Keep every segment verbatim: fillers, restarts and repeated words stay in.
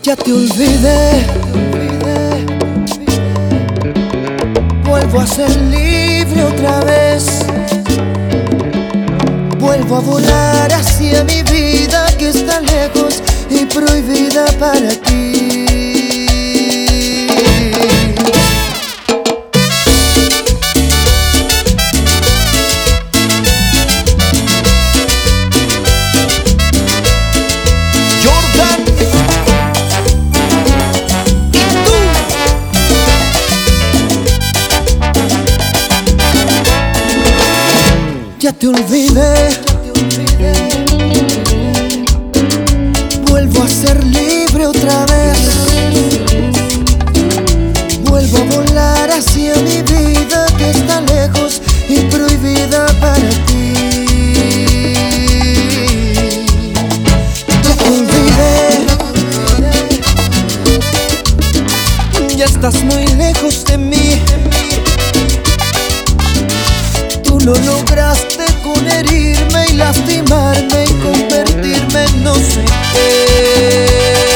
Ya te olvidé, vuelvo a ser libre otra vez. Vuelvo a volar hacia mi vida que está lejos y prohibida para ti. Jordan y tú. Ya te olvidé, vuelvo a ser libre otra vez. Vuelvo a volar hacia mi vida que está lejos y prohibida para ti. Ya te olvidé, ya estás muy lejos de mí. Tú lo lograste con herirme y lastimarme y convertirme en no sé qué.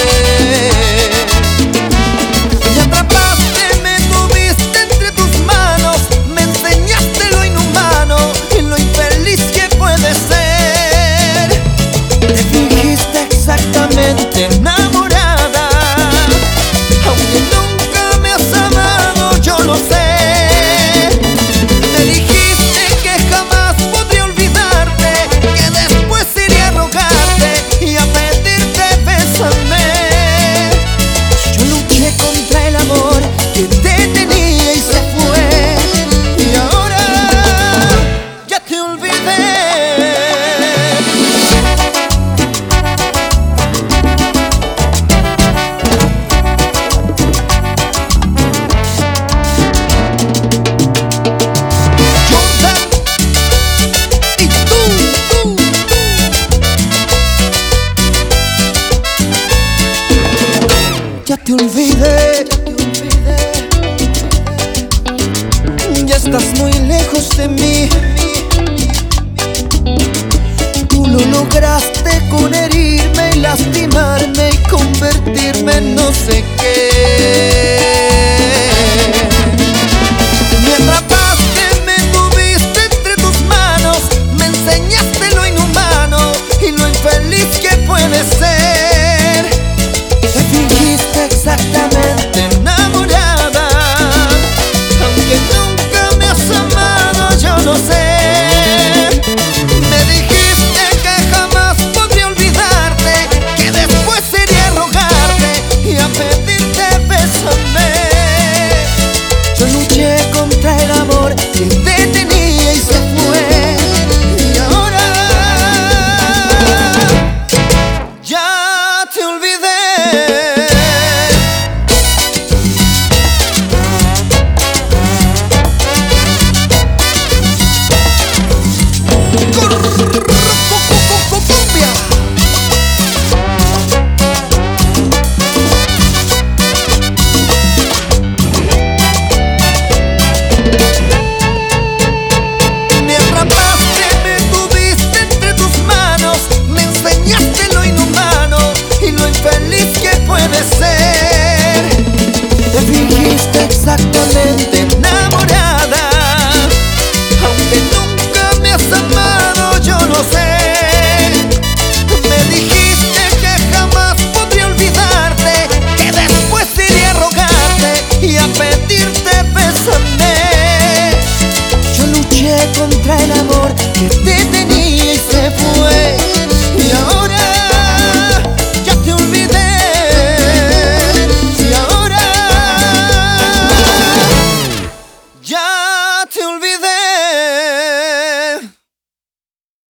Me atrapaste, me tuviste entre tus manos, me enseñaste lo inhumano y lo infeliz que puede ser. Te fingiste exactamente enamorada, aunque nunca me has amado, yo lo sé. Ya te olvidé, ya estás muy lejos de mí. Tú lo lograste con herirme y lastimarme y convertirme en no sé qué.